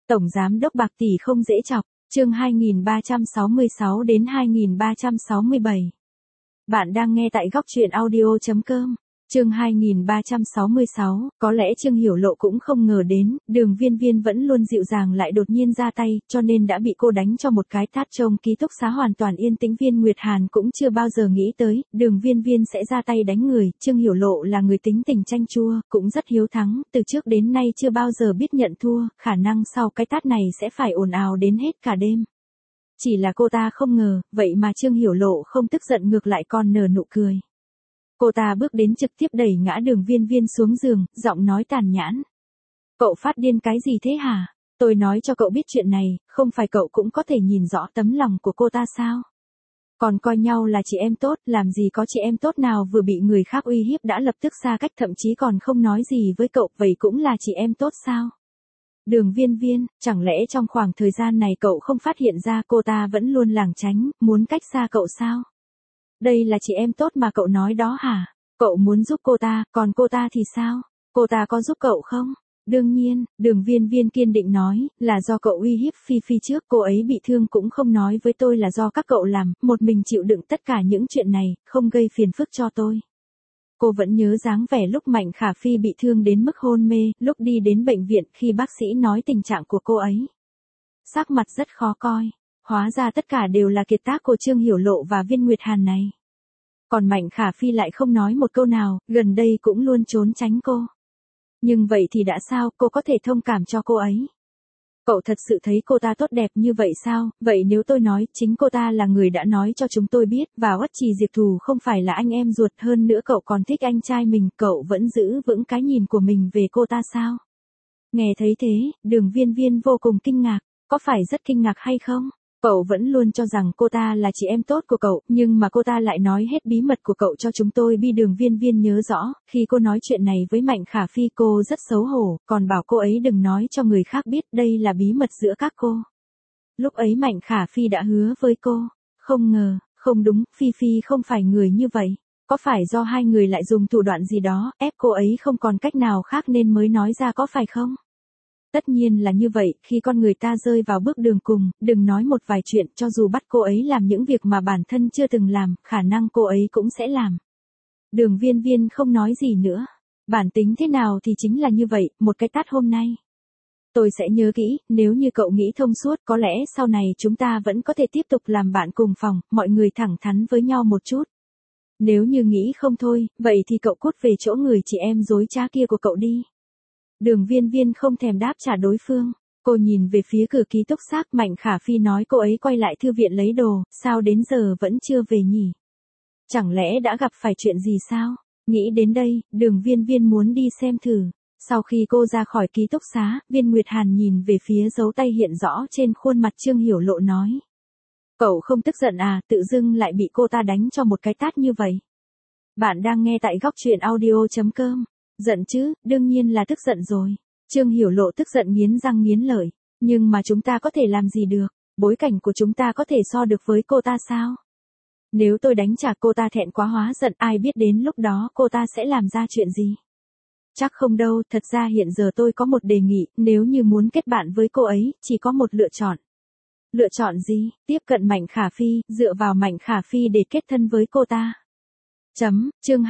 Tổng giám đốc bạc tỷ không dễ chọc, chương 2366 đến 2367. Bạn đang nghe tại góc truyện audio.com. Chương 2366, có lẽ Trương Hiểu Lộ cũng không ngờ đến, Đường Viên Viên vẫn luôn dịu dàng lại đột nhiên ra tay, cho nên đã bị cô đánh cho một cái tát. Trong ký túc xá hoàn toàn yên tĩnh, Viên Nguyệt Hàn cũng chưa bao giờ nghĩ tới, Đường Viên Viên sẽ ra tay đánh người. Trương Hiểu Lộ là người tính tình chanh chua, cũng rất hiếu thắng, từ trước đến nay chưa bao giờ biết nhận thua, khả năng sau cái tát này sẽ phải ồn ào đến hết cả đêm. Chỉ là cô ta không ngờ, vậy mà Trương Hiểu Lộ không tức giận, ngược lại còn nở nụ cười. Cô ta bước đến trực tiếp đẩy ngã Đường Viên Viên xuống giường, giọng nói tàn nhẫn. Cậu phát điên cái gì thế hả? Tôi nói cho cậu biết chuyện này, không phải cậu cũng có thể nhìn rõ tấm lòng của cô ta sao? Còn coi nhau là chị em tốt, làm gì có chị em tốt nào vừa bị người khác uy hiếp đã lập tức xa cách, thậm chí còn không nói gì với cậu, vậy cũng là chị em tốt sao? Đường Viên Viên, chẳng lẽ trong khoảng thời gian này cậu không phát hiện ra cô ta vẫn luôn lảng tránh, muốn cách xa cậu sao? Đây là chị em tốt mà cậu nói đó hả? Cậu muốn giúp cô ta, còn cô ta thì sao? Cô ta có giúp cậu không? Đương nhiên, Đường Viên Viên kiên định nói, là do cậu uy hiếp Phi Phi trước, cô ấy bị thương cũng không nói với tôi là do các cậu làm, một mình chịu đựng tất cả những chuyện này, không gây phiền phức cho tôi. Cô vẫn nhớ dáng vẻ lúc Mạnh Khả Phi bị thương đến mức hôn mê, lúc đi đến bệnh viện khi bác sĩ nói tình trạng của cô ấy. Sắc mặt rất khó coi. Hóa ra tất cả đều là kiệt tác của Trương Hiểu Lộ và Viên Nguyệt Hàn này. Còn Mạnh Khả Phi lại không nói một câu nào, gần đây cũng luôn trốn tránh cô. Nhưng vậy thì đã sao, cô có thể thông cảm cho cô ấy. Cậu thật sự thấy cô ta tốt đẹp như vậy sao? Vậy nếu tôi nói, chính cô ta là người đã nói cho chúng tôi biết, và Uất Trì Diệp Thù không phải là anh em ruột, hơn nữa cậu còn thích anh trai mình, cậu vẫn giữ vững cái nhìn của mình về cô ta sao? Nghe thấy thế, Đường Viên Viên vô cùng kinh ngạc, có phải rất kinh ngạc hay không? Cậu vẫn luôn cho rằng cô ta là chị em tốt của cậu, nhưng mà cô ta lại nói hết bí mật của cậu cho chúng tôi biết. Đường Viên Viên nhớ rõ, khi cô nói chuyện này với Mạnh Khả Phi cô rất xấu hổ, còn bảo cô ấy đừng nói cho người khác biết, đây là bí mật giữa các cô. Lúc ấy Mạnh Khả Phi đã hứa với cô, không ngờ, không đúng, Phi Phi không phải người như vậy. Có phải do hai người lại dùng thủ đoạn gì đó, ép cô ấy không còn cách nào khác nên mới nói ra, có phải không? Tất nhiên là như vậy, khi con người ta rơi vào bước đường cùng, đừng nói một vài chuyện, cho dù bắt cô ấy làm những việc mà bản thân chưa từng làm, khả năng cô ấy cũng sẽ làm. Đường Viên Viên không nói gì nữa. Bản tính thế nào thì chính là như vậy, một cái tát hôm nay. Tôi sẽ nhớ kỹ, nếu như cậu nghĩ thông suốt, có lẽ sau này chúng ta vẫn có thể tiếp tục làm bạn cùng phòng, mọi người thẳng thắn với nhau một chút. Nếu như nghĩ không thôi, vậy thì cậu cút về chỗ người chị em dối trá kia của cậu đi. Đường Viên Viên không thèm đáp trả đối phương. Cô nhìn về phía cửa ký túc xá, Mạnh Khả Phi nói cô ấy quay lại thư viện lấy đồ, sao đến giờ vẫn chưa về nhỉ? Chẳng lẽ đã gặp phải chuyện gì sao? Nghĩ đến đây, Đường Viên Viên muốn đi xem thử. Sau khi cô ra khỏi ký túc xá, Viên Nguyệt Hàn nhìn về phía dấu tay hiện rõ trên khuôn mặt Trương Hiểu Lộ nói. Cậu không tức giận à, tự dưng lại bị cô ta đánh cho một cái tát như vậy. Bạn đang nghe tại góc truyện audio.com. Giận chứ, đương nhiên là tức giận rồi. Trương Hiểu Lộ tức giận nghiến răng nghiến lợi. Nhưng mà chúng ta có thể làm gì được? Bối cảnh của chúng ta có thể so được với cô ta sao? Nếu tôi đánh trả cô ta thẹn quá hóa giận, ai biết đến lúc đó cô ta sẽ làm ra chuyện gì? Chắc không đâu, thật ra hiện giờ tôi có một đề nghị, nếu như muốn kết bạn với cô ấy, chỉ có một lựa chọn. Lựa chọn gì? Tiếp cận Mạnh Khả Phi, dựa vào Mạnh Khả Phi để kết thân với cô ta. Chương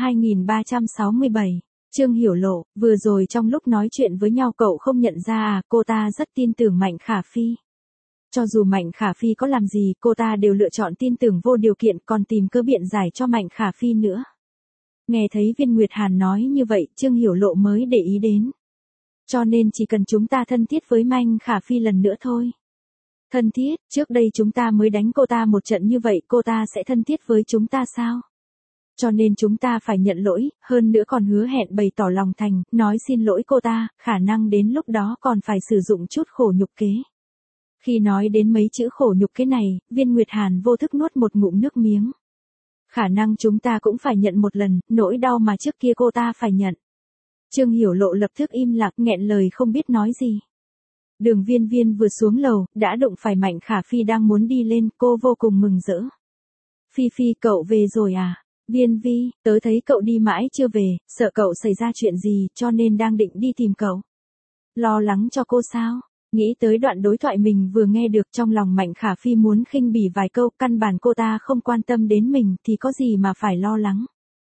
2367. Trương Hiểu Lộ, vừa rồi trong lúc nói chuyện với nhau cậu không nhận ra à, cô ta rất tin tưởng Mạnh Khả Phi. Cho dù Mạnh Khả Phi có làm gì, cô ta đều lựa chọn tin tưởng vô điều kiện, còn tìm cơ biện giải cho Mạnh Khả Phi nữa. Nghe thấy Viên Nguyệt Hàn nói như vậy, Trương Hiểu Lộ mới để ý đến. Cho nên chỉ cần chúng ta thân thiết với Mạnh Khả Phi lần nữa thôi. Thân thiết, trước đây chúng ta mới đánh cô ta một trận như vậy, cô ta sẽ thân thiết với chúng ta sao? Cho nên chúng ta phải nhận lỗi, hơn nữa còn hứa hẹn bày tỏ lòng thành, nói xin lỗi cô ta, khả năng đến lúc đó còn phải sử dụng chút khổ nhục kế. Khi nói đến mấy chữ khổ nhục kế này, Viên Nguyệt Hàn vô thức nuốt một ngụm nước miếng. Khả năng chúng ta cũng phải nhận một lần, nỗi đau mà trước kia cô ta phải nhận. Trương Hiểu Lộ lập tức im lặng, nghẹn lời không biết nói gì. Đường Viên Viên vừa xuống lầu, đã đụng phải Mạnh Khả Phi đang muốn đi lên, cô vô cùng mừng rỡ. Phi Phi, cậu về rồi à? Viên Vi, tớ thấy cậu đi mãi chưa về, sợ cậu xảy ra chuyện gì, cho nên đang định đi tìm cậu. Lo lắng cho cô sao? Nghĩ tới đoạn đối thoại mình vừa nghe được trong lòng Mạnh Khả Phi muốn khinh bỉ vài câu, căn bản cô ta không quan tâm đến mình thì có gì mà phải lo lắng.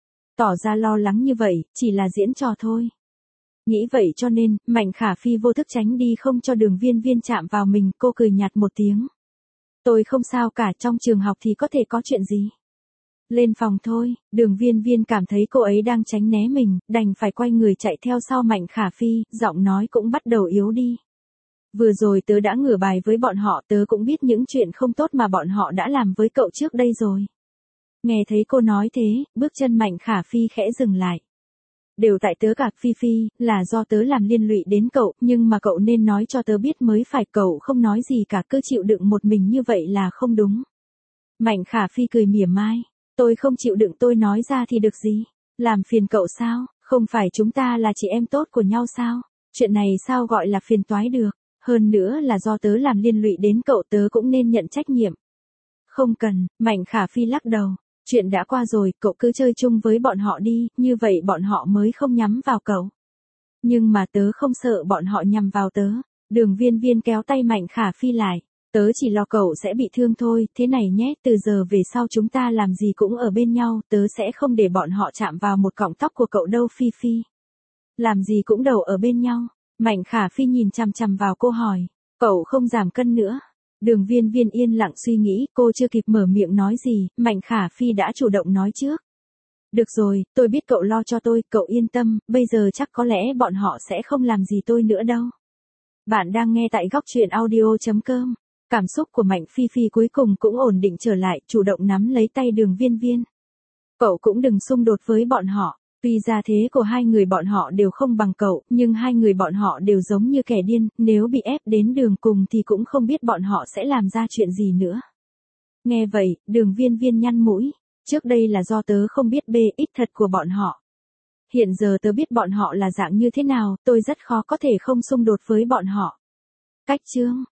Tỏ ra lo lắng như vậy, chỉ là diễn trò thôi. Nghĩ vậy cho nên, Mạnh Khả Phi vô thức tránh đi không cho Đường Viên Viên chạm vào mình, cô cười nhạt một tiếng. Tôi không sao cả, trong trường học thì có thể có chuyện gì. Lên phòng thôi, Đường Viên Viên cảm thấy cô ấy đang tránh né mình, đành phải quay người chạy theo sau Mạnh Khả Phi, giọng nói cũng bắt đầu yếu đi. Vừa rồi tớ đã ngửa bài với bọn họ, tớ cũng biết những chuyện không tốt mà bọn họ đã làm với cậu trước đây rồi. Nghe thấy cô nói thế, bước chân Mạnh Khả Phi khẽ dừng lại. Đều tại tớ cả Phi Phi, là do tớ làm liên lụy đến cậu, nhưng mà cậu nên nói cho tớ biết mới phải, cậu không nói gì cả, cứ chịu đựng một mình như vậy là không đúng. Mạnh Khả Phi cười mỉa mai, tôi không chịu đựng, tôi nói ra thì được gì, làm phiền cậu sao, không phải chúng ta là chị em tốt của nhau sao, chuyện này sao gọi là phiền toái được, hơn nữa là do tớ làm liên lụy đến cậu, tớ cũng nên nhận trách nhiệm. Không cần, Mạnh Khả Phi lắc đầu. Chuyện đã qua rồi, cậu cứ chơi chung với bọn họ đi, như vậy bọn họ mới không nhắm vào cậu. Nhưng mà tớ không sợ bọn họ nhằm vào tớ. Đường Viên Viên kéo tay Mạnh Khả Phi lại. Tớ chỉ lo cậu sẽ bị thương thôi, thế này nhé, từ giờ về sau chúng ta làm gì cũng ở bên nhau, tớ sẽ không để bọn họ chạm vào một cọng tóc của cậu đâu Phi Phi. Làm gì cũng đều ở bên nhau. Mạnh Khả Phi nhìn chằm chằm vào cô hỏi, cậu không giảm cân nữa. Đường Viên Viên yên lặng suy nghĩ, cô chưa kịp mở miệng nói gì, Mạnh Khả Phi đã chủ động nói trước. Được rồi, tôi biết cậu lo cho tôi, cậu yên tâm, bây giờ chắc có lẽ bọn họ sẽ không làm gì tôi nữa đâu. Bạn đang nghe tại góc truyện audio.com. Cảm xúc của Mạnh Phi Phi cuối cùng cũng ổn định trở lại, chủ động nắm lấy tay Đường Viên Viên. Cậu cũng đừng xung đột với bọn họ. Tuy gia thế của hai người bọn họ đều không bằng cậu, nhưng hai người bọn họ đều giống như kẻ điên, nếu bị ép đến đường cùng thì cũng không biết bọn họ sẽ làm ra chuyện gì nữa. Nghe vậy, Đường Viên Viên nhăn mũi, trước đây là do tớ không biết bê ít thật của bọn họ. Hiện giờ tớ biết bọn họ là dạng như thế nào, tôi rất khó có thể không xung đột với bọn họ. Cách chương